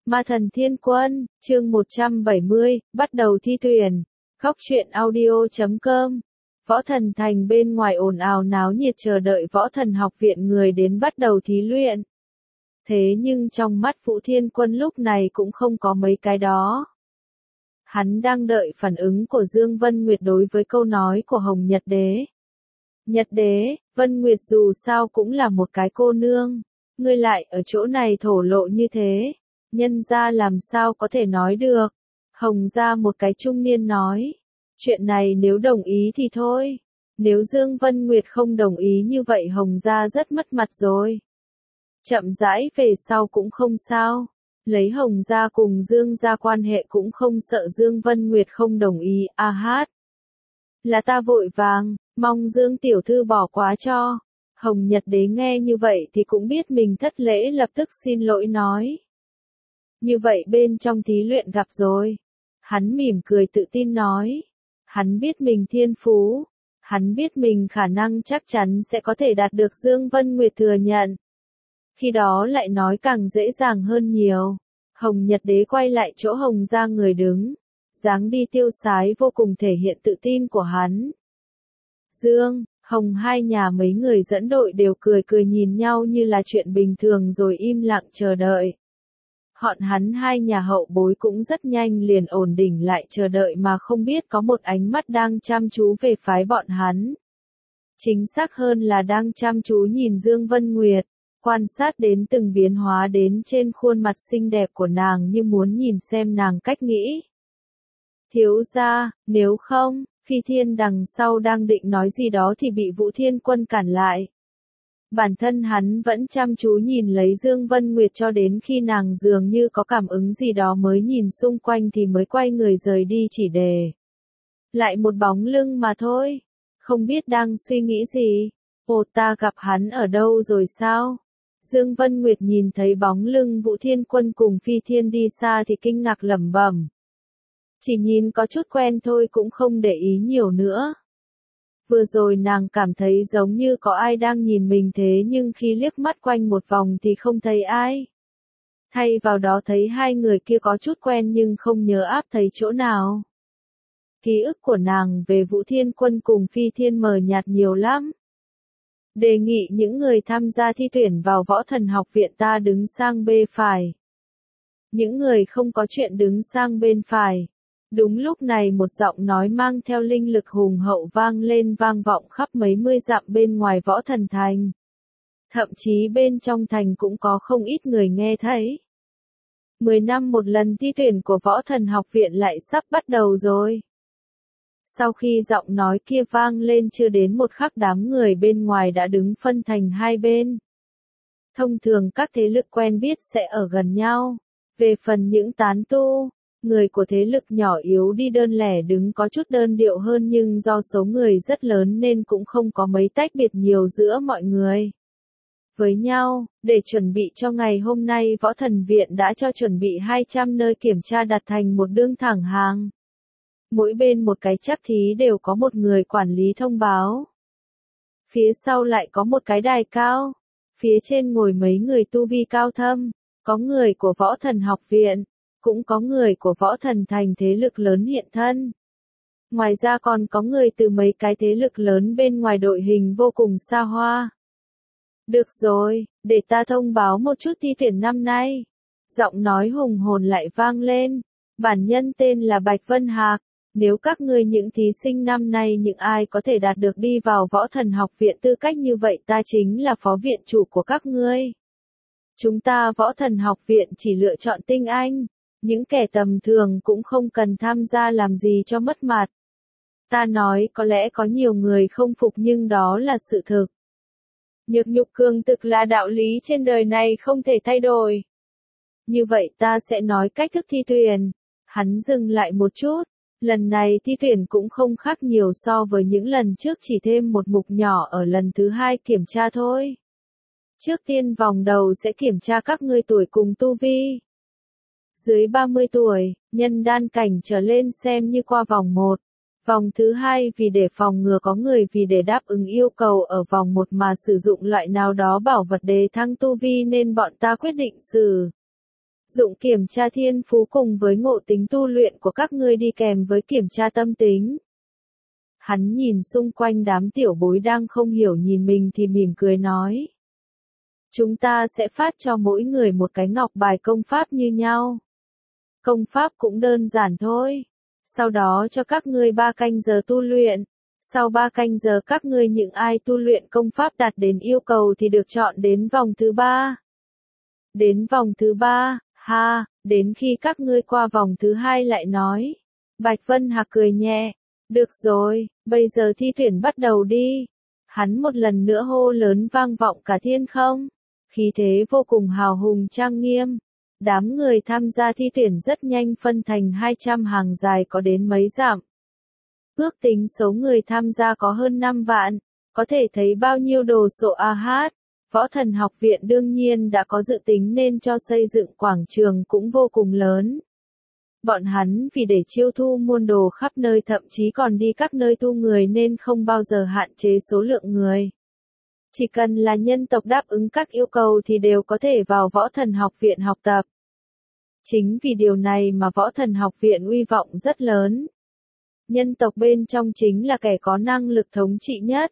Ma thần thiên quân, chương 170, bắt đầu thi tuyển. Góc truyện audio.com. Võ thần thành bên ngoài ồn ào náo nhiệt chờ đợi võ thần học viện người đến bắt đầu thí luyện. Thế nhưng trong mắt Vũ Thiên Quân lúc này cũng không có mấy cái đó. Hắn đang đợi phản ứng của Dương Vân Nguyệt đối với câu nói của Hồng Nhật Đế. Nhật Đế, Vân Nguyệt dù sao cũng là một cái cô nương. Ngươi lại ở chỗ này thổ lộ như thế. Nhân gia làm sao có thể nói được. Hồng gia một cái trung niên nói. Chuyện này nếu đồng ý thì thôi. Nếu Dương Vân Nguyệt không đồng ý như vậy Hồng gia rất mất mặt rồi. Chậm rãi về sau cũng không sao. Lấy Hồng gia cùng Dương gia quan hệ cũng không sợ Dương Vân Nguyệt không đồng ý. A hát. Là ta vội vàng, mong Dương tiểu thư bỏ quá cho. Hồng Nhật Đế nghe như vậy thì cũng biết mình thất lễ lập tức xin lỗi nói. Như vậy bên trong thí luyện gặp rồi. Hắn mỉm cười tự tin nói. Hắn biết mình thiên phú. Hắn biết mình khả năng chắc chắn sẽ có thể đạt được Dương Vân Nguyệt thừa nhận. Khi đó lại nói càng dễ dàng hơn nhiều. Hồng Nhật Đế quay lại chỗ Hồng gia người đứng. Dáng đi tiêu sái vô cùng thể hiện tự tin của hắn. Dương, Hồng hai nhà mấy người dẫn đội đều cười cười nhìn nhau như là chuyện bình thường rồi im lặng chờ đợi. Hắn hai nhà hậu bối cũng rất nhanh liền ổn định lại chờ đợi mà không biết có một ánh mắt đang chăm chú về phái bọn hắn. Chính xác hơn là đang chăm chú nhìn Dương Vân Nguyệt, quan sát đến từng biến hóa đến trên khuôn mặt xinh đẹp của nàng như muốn nhìn xem nàng cách nghĩ. Thiếu gia, nếu không, Phi Thiên đằng sau đang định nói gì đó thì bị Vũ Thiên Quân cản lại. Bản thân hắn vẫn chăm chú nhìn lấy Dương Vân Nguyệt cho đến khi nàng dường như có cảm ứng gì đó mới nhìn xung quanh thì mới quay người rời đi chỉ để lại một bóng lưng mà thôi. Không biết đang suy nghĩ gì. Ồ, ta gặp hắn ở đâu rồi sao? Dương Vân Nguyệt nhìn thấy bóng lưng Vũ Thiên Quân cùng Phi Thiên đi xa thì kinh ngạc lẩm bẩm. Chỉ nhìn có chút quen thôi cũng không để ý nhiều nữa. Vừa rồi nàng cảm thấy giống như có ai đang nhìn mình thế nhưng khi liếc mắt quanh một vòng thì không thấy ai. Thay vào đó thấy hai người kia có chút quen nhưng không nhớ áp thấy chỗ nào. Ký ức của nàng về Vũ Thiên Quân cùng Phi Thiên mờ nhạt nhiều lắm. Đề nghị những người tham gia thi tuyển vào võ thần học viện ta đứng sang bên phải. Những người không có chuyện đứng sang bên phải. Đúng lúc này một giọng nói mang theo linh lực hùng hậu vang lên vang vọng khắp mấy mươi dặm bên ngoài võ thần thành. Thậm chí bên trong thành cũng có không ít người nghe thấy. 10 năm một lần thi tuyển của võ thần học viện lại sắp bắt đầu rồi. Sau khi giọng nói kia vang lên chưa đến một khắc đám người bên ngoài đã đứng phân thành hai bên. Thông thường các thế lực quen biết sẽ ở gần nhau. Về phần những tán tu, người của thế lực nhỏ yếu đi đơn lẻ đứng có chút đơn điệu hơn nhưng do số người rất lớn nên cũng không có mấy tách biệt nhiều giữa mọi người. Với nhau, để chuẩn bị cho ngày hôm nay võ thần viện đã cho chuẩn bị 200 nơi kiểm tra đặt thành một đường thẳng hàng. Mỗi bên một cái chắc thí đều có một người quản lý thông báo. Phía sau lại có một cái đài cao. Phía trên ngồi mấy người tu vi cao thâm. Có người của võ thần học viện. Cũng có người của võ thần thành thế lực lớn hiện thân. Ngoài ra còn có người từ mấy cái thế lực lớn bên ngoài đội hình vô cùng xa hoa. Được rồi, để ta thông báo một chút thi tuyển năm nay. Giọng nói hùng hồn lại vang lên. Bản nhân tên là Bạch Vân Hạc. Nếu các ngươi những thí sinh năm nay những ai có thể đạt được đi vào võ thần học viện tư cách như vậy ta chính là phó viện chủ của các ngươi. Chúng ta võ thần học viện chỉ lựa chọn tinh anh. Những kẻ tầm thường cũng không cần tham gia làm gì cho mất mặt. Ta nói có lẽ có nhiều người không phục nhưng đó là sự thực. Nhược nhục cường thực là đạo lý trên đời này không thể thay đổi. Như vậy ta sẽ nói cách thức thi tuyển. Hắn dừng lại một chút. Lần này thi tuyển cũng không khác nhiều so với những lần trước chỉ thêm một mục nhỏ ở lần thứ hai kiểm tra thôi. Trước tiên vòng đầu sẽ kiểm tra các ngươi tuổi cùng tu vi. Dưới 30 tuổi, nhân đan cảnh trở lên xem như qua vòng 1. Vòng thứ hai vì để phòng ngừa có người vì để đáp ứng yêu cầu ở vòng 1 mà sử dụng loại nào đó bảo vật đề thăng tu vi nên bọn ta quyết định xử Dụng kiểm tra thiên phú cùng với ngộ tính tu luyện của các ngươi đi kèm với kiểm tra tâm tính. Hắn nhìn xung quanh đám tiểu bối đang không hiểu nhìn mình thì mỉm cười nói. Chúng ta sẽ phát cho mỗi người một cái ngọc bài công pháp như nhau. Công pháp cũng đơn giản thôi. Sau đó cho các ngươi 3 canh giờ tu luyện. Sau 3 canh giờ các ngươi những ai tu luyện công pháp đạt đến yêu cầu thì được chọn đến vòng thứ 3. Đến vòng thứ 3, đến khi các ngươi qua vòng thứ 2 lại nói. Bạch Vân Hạc cười nhẹ. Được rồi, bây giờ thi tuyển bắt đầu đi. Hắn một lần nữa hô lớn vang vọng cả thiên không. Khí thế vô cùng hào hùng trang nghiêm. Đám người tham gia thi tuyển rất nhanh phân thành 200 hàng dài có đến mấy dặm. Ước tính số người tham gia có hơn 5 vạn, có thể thấy bao nhiêu đồ sộ AH. Võ Thần Học Viện đương nhiên đã có dự tính nên cho xây dựng quảng trường cũng vô cùng lớn. Bọn hắn vì để chiêu thu muôn đồ khắp nơi thậm chí còn đi các nơi tu người nên không bao giờ hạn chế số lượng người. Chỉ cần là nhân tộc đáp ứng các yêu cầu thì đều có thể vào Võ Thần Học Viện học tập. Chính vì điều này mà Võ Thần Học Viện uy vọng rất lớn. Nhân tộc bên trong chính là kẻ có năng lực thống trị nhất.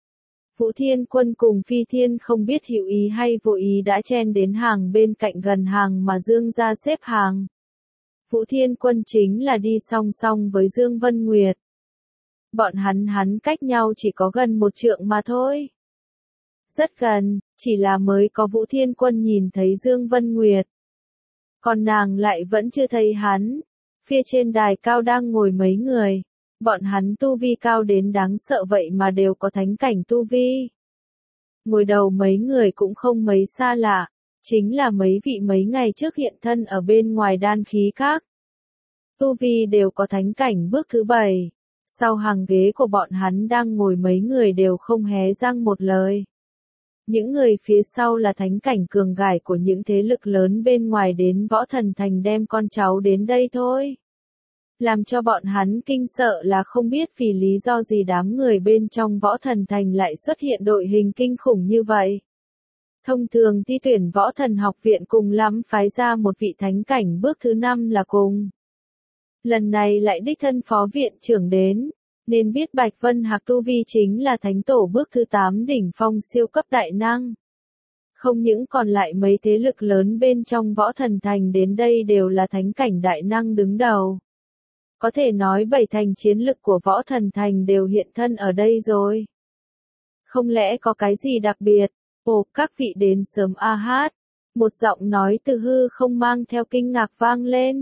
Vũ Thiên Quân cùng Phi Thiên không biết hữu ý hay vô ý đã chen đến hàng bên cạnh gần hàng mà Dương gia xếp hàng. Vũ Thiên Quân chính là đi song song với Dương Vân Nguyệt. Bọn hắn cách nhau chỉ có gần 1 trượng mà thôi. Rất gần, chỉ là mới có Vũ Thiên Quân nhìn thấy Dương Vân Nguyệt. Còn nàng lại vẫn chưa thấy hắn. Phía trên đài cao đang ngồi mấy người. Bọn hắn tu vi cao đến đáng sợ vậy mà đều có thánh cảnh tu vi. Ngồi đầu mấy người cũng không mấy xa lạ. Chính là mấy vị mấy ngày trước hiện thân ở bên ngoài đan khí các. Tu vi đều có thánh cảnh bước thứ 7. Sau hàng ghế của bọn hắn đang ngồi mấy người đều không hé răng một lời. Những người phía sau là thánh cảnh cường gải của những thế lực lớn bên ngoài đến Võ Thần Thành đem con cháu đến đây thôi. Làm cho bọn hắn kinh sợ là không biết vì lý do gì đám người bên trong Võ Thần Thành lại xuất hiện đội hình kinh khủng như vậy. Thông thường thi tuyển Võ Thần Học Viện cùng lắm phái ra một vị thánh cảnh bước thứ 5 là cùng. Lần này lại đích thân phó viện trưởng đến, nên biết Bạch Vân Hạc tu vi chính là thánh tổ bước thứ 8 đỉnh phong siêu cấp đại năng. Không những còn lại mấy thế lực lớn bên trong Võ Thần Thành đến đây đều là thánh cảnh đại năng đứng đầu. Có thể nói 7 thành chiến lực của Võ Thần Thành đều hiện thân ở đây rồi. Không lẽ có cái gì đặc biệt? Ồ, các vị đến sớm AH. Một giọng nói từ hư không mang theo kinh ngạc vang lên.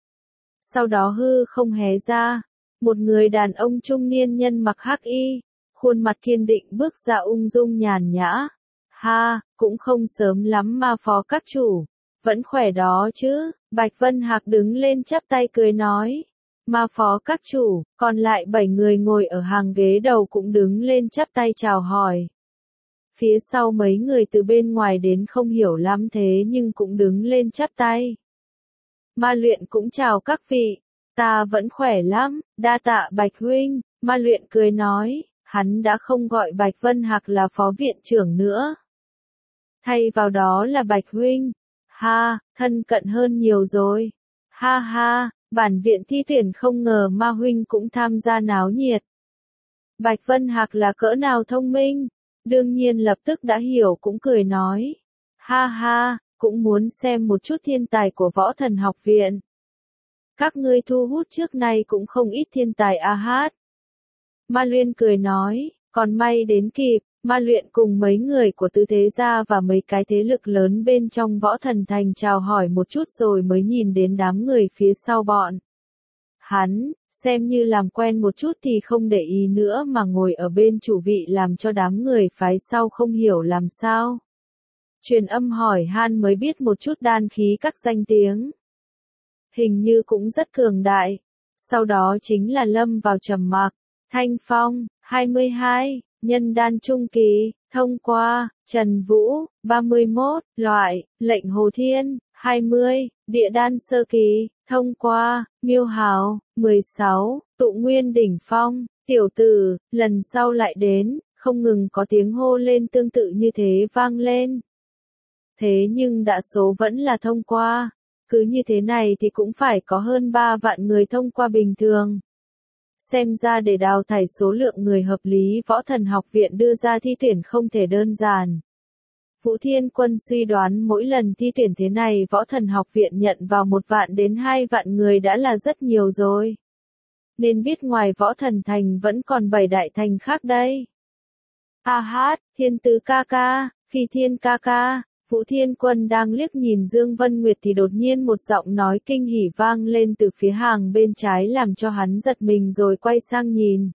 Sau đó hư không hé ra. Một người đàn ông trung niên nhân mặc hắc y. Khuôn mặt kiên định bước ra ung dung nhàn nhã. Cũng không sớm lắm mà phó các chủ. Vẫn khỏe đó chứ. Bạch Vân Hạc đứng lên chắp tay cười nói. Mà phó các chủ, còn lại 7 người ngồi ở hàng ghế đầu cũng đứng lên chắp tay chào hỏi. Phía sau mấy người từ bên ngoài đến không hiểu lắm thế nhưng cũng đứng lên chắp tay. Ma Luyện cũng chào các vị, ta vẫn khỏe lắm, đa tạ Bạch huynh, Ma Luyện cười nói, hắn đã không gọi Bạch Vân Hạc là phó viện trưởng nữa. Thay vào đó là Bạch huynh, thân cận hơn nhiều rồi, bản viện thi tuyển không ngờ Ma huynh cũng tham gia náo nhiệt. Bạch Vân Hạc là cỡ nào thông minh, đương nhiên lập tức đã hiểu cũng cười nói. Cũng muốn xem một chút thiên tài của Võ Thần Học Viện. Các ngươi thu hút trước nay cũng không ít thiên tài AH. Ma Luyện cười nói, còn may đến kịp, Ma Luyện cùng mấy người của Tứ Thế Gia và mấy cái thế lực lớn bên trong Võ Thần Thành chào hỏi một chút rồi mới nhìn đến đám người phía sau bọn. Hắn, xem như làm quen một chút thì không để ý nữa mà ngồi ở bên chủ vị làm cho đám người phái sau không hiểu làm sao. Truyền âm hỏi han mới biết một chút đan khí các danh tiếng. Hình như cũng rất cường đại. Sau đó chính là lâm vào trầm mặc. Thanh Phong, 22, nhân đan trung kỳ, thông qua, Trần Vũ, 31, loại, lệnh Hồ Thiên, 20, địa đan sơ kỳ, thông qua, Miêu Hào, 16, tụ nguyên đỉnh phong, tiểu tử, lần sau lại đến, không ngừng có tiếng hô lên tương tự như thế vang lên. Thế nhưng đa số vẫn là thông qua. Cứ như thế này thì cũng phải có hơn 3 vạn người thông qua bình thường. Xem ra để đào thải số lượng người hợp lý Võ Thần Học Viện đưa ra thi tuyển không thể đơn giản. Vũ Thiên Quân suy đoán mỗi lần thi tuyển thế này Võ Thần Học Viện nhận vào 1 vạn đến 2 vạn người đã là rất nhiều rồi. Nên biết ngoài Võ Thần Thành vẫn còn 7 đại thành khác đây. A hát, Thiên Tứ ca ca, Phi Thiên ca ca. Vũ Thiên Quân đang liếc nhìn Dương Vân Nguyệt thì đột nhiên một giọng nói kinh hỉ vang lên từ phía hàng bên trái làm cho hắn giật mình rồi quay sang nhìn.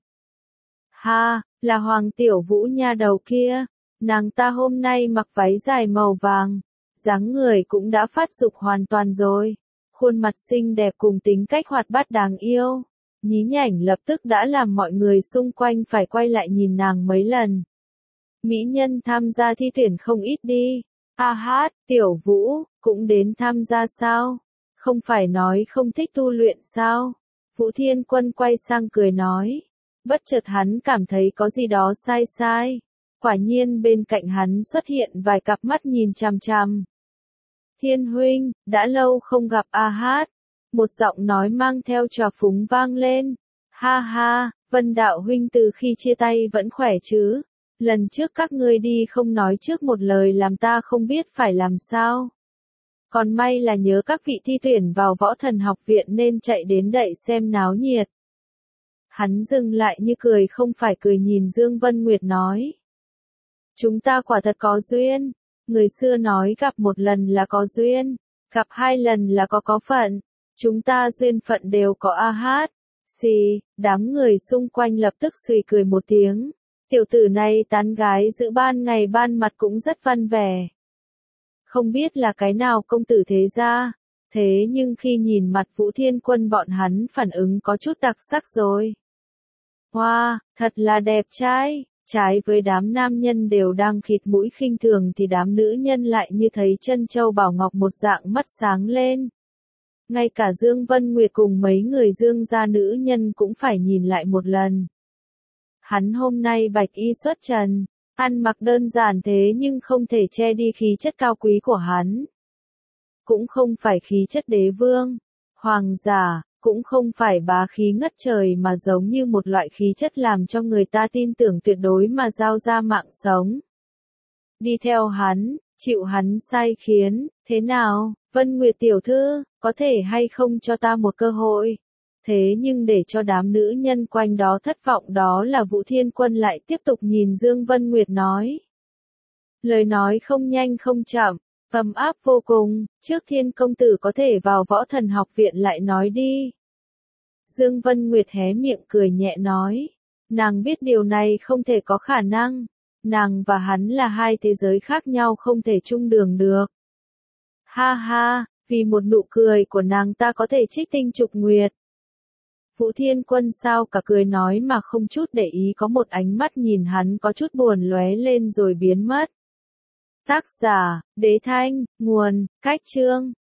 Ha, là Hoàng Tiểu Vũ nha đầu kia. Nàng ta hôm nay mặc váy dài màu vàng, dáng người cũng đã phát dục hoàn toàn rồi. Khuôn mặt xinh đẹp cùng tính cách hoạt bát đáng yêu. Nhí nhảnh lập tức đã làm mọi người xung quanh phải quay lại nhìn nàng mấy lần. Mỹ nhân tham gia thi tuyển không ít đi. A hát, Tiểu Vũ, cũng đến tham gia sao? Không phải nói không thích tu luyện sao? Vũ Thiên Quân quay sang cười nói. Bất chợt hắn cảm thấy có gì đó sai sai. Quả nhiên bên cạnh hắn xuất hiện vài cặp mắt nhìn chằm chằm. Thiên huynh, đã lâu không gặp A hát. Một giọng nói mang theo trào phúng vang lên. Ha ha, Vân Đạo huynh từ khi chia tay vẫn khỏe chứ? Lần trước các ngươi đi không nói trước một lời làm ta không biết phải làm sao. Còn may là nhớ các vị thi tuyển vào Võ Thần Học Viện nên chạy đến đậy xem náo nhiệt. Hắn dừng lại như cười không phải cười nhìn Dương Vân Nguyệt nói. Chúng ta quả thật có duyên. Người xưa nói gặp một lần là có duyên, gặp 2 lần là có phận. Chúng ta duyên phận đều có A hát. Xì, đám người xung quanh lập tức suy cười một tiếng. Tiểu tử này tán gái giữa ban ngày ban mặt cũng rất văn vẻ. Không biết là cái nào công tử thế gia, thế nhưng khi nhìn mặt Vũ Thiên Quân bọn hắn phản ứng có chút đặc sắc rồi. Wow, thật là đẹp trai. Trái với đám nam nhân đều đang khịt mũi khinh thường thì đám nữ nhân lại như thấy chân châu bảo ngọc một dạng mắt sáng lên. Ngay cả Dương Vân Nguyệt cùng mấy người Dương gia nữ nhân cũng phải nhìn lại một lần. Hắn hôm nay bạch y xuất trần, ăn mặc đơn giản thế nhưng không thể che đi khí chất cao quý của hắn. Cũng không phải khí chất đế vương, hoàng giả, cũng không phải bá khí ngất trời mà giống như một loại khí chất làm cho người ta tin tưởng tuyệt đối mà giao ra mạng sống. Đi theo hắn, chịu hắn sai khiến, thế nào, Vân Nguyệt tiểu thư, có thể hay không cho ta một cơ hội? Thế nhưng để cho đám nữ nhân quanh đó thất vọng đó là Vũ Thiên Quân lại tiếp tục nhìn Dương Vân Nguyệt nói. Lời nói không nhanh không chậm, ấm áp vô cùng, trước Thiên công tử có thể vào Võ Thần Học Viện lại nói đi. Dương Vân Nguyệt hé miệng cười nhẹ nói. Nàng biết điều này không thể có khả năng. Nàng và hắn là 2 thế giới khác nhau không thể chung đường được. Ha ha, vì một nụ cười của nàng ta có thể trích tinh trục nguyệt. Vũ Thiên Quân sao cả cười nói mà không chút để ý có một ánh mắt nhìn hắn có chút buồn lóe lên rồi biến mất. Tác giả, Đế Thanh, nguồn, Cách Chương.